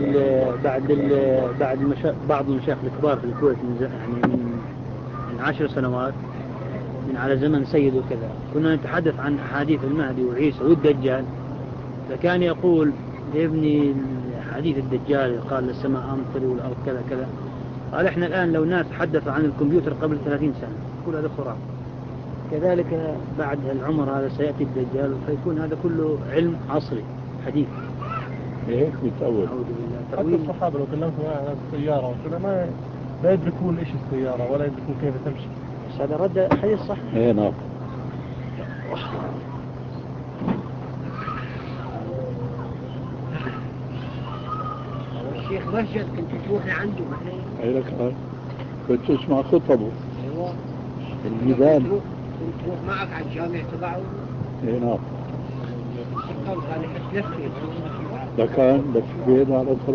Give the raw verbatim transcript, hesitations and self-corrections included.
بعد ال بعد المشا... بعض المشايخ الكبار في الكويت من ز... يعني من من عشر سنوات من على زمن سيد وكذا، كنا نتحدث عن أحاديث المهدي وعيسى والدجال، فكان يقول لابني حديث الدجال قال السماء أمطر والأرض كذا كذا، قال إحنا الآن لو ناس تحدثوا عن الكمبيوتر قبل ثلاثين سنة كل هذا خرافة. كذلك بعد العمر هذا سيأتي الدجال فيكون هذا كله علم عصري حديث. هيك بيتأول. حتى الصحابة لو كلمتوا عن السيارة وكذا ما لا يدركون إيش السيارة ولا يدركون كيف تمشي. بس هذا رد حديث صح. إيه نعم. الشيخ مهجد كنت تروح لعنده مثلا؟ أي لك هاي كنت تسمع خطبه. أيوة. الميدان. كنت تروح معك على الجامع تبعه؟ إيه نعم. القول كان يحس نفسي. ده كان بس بين على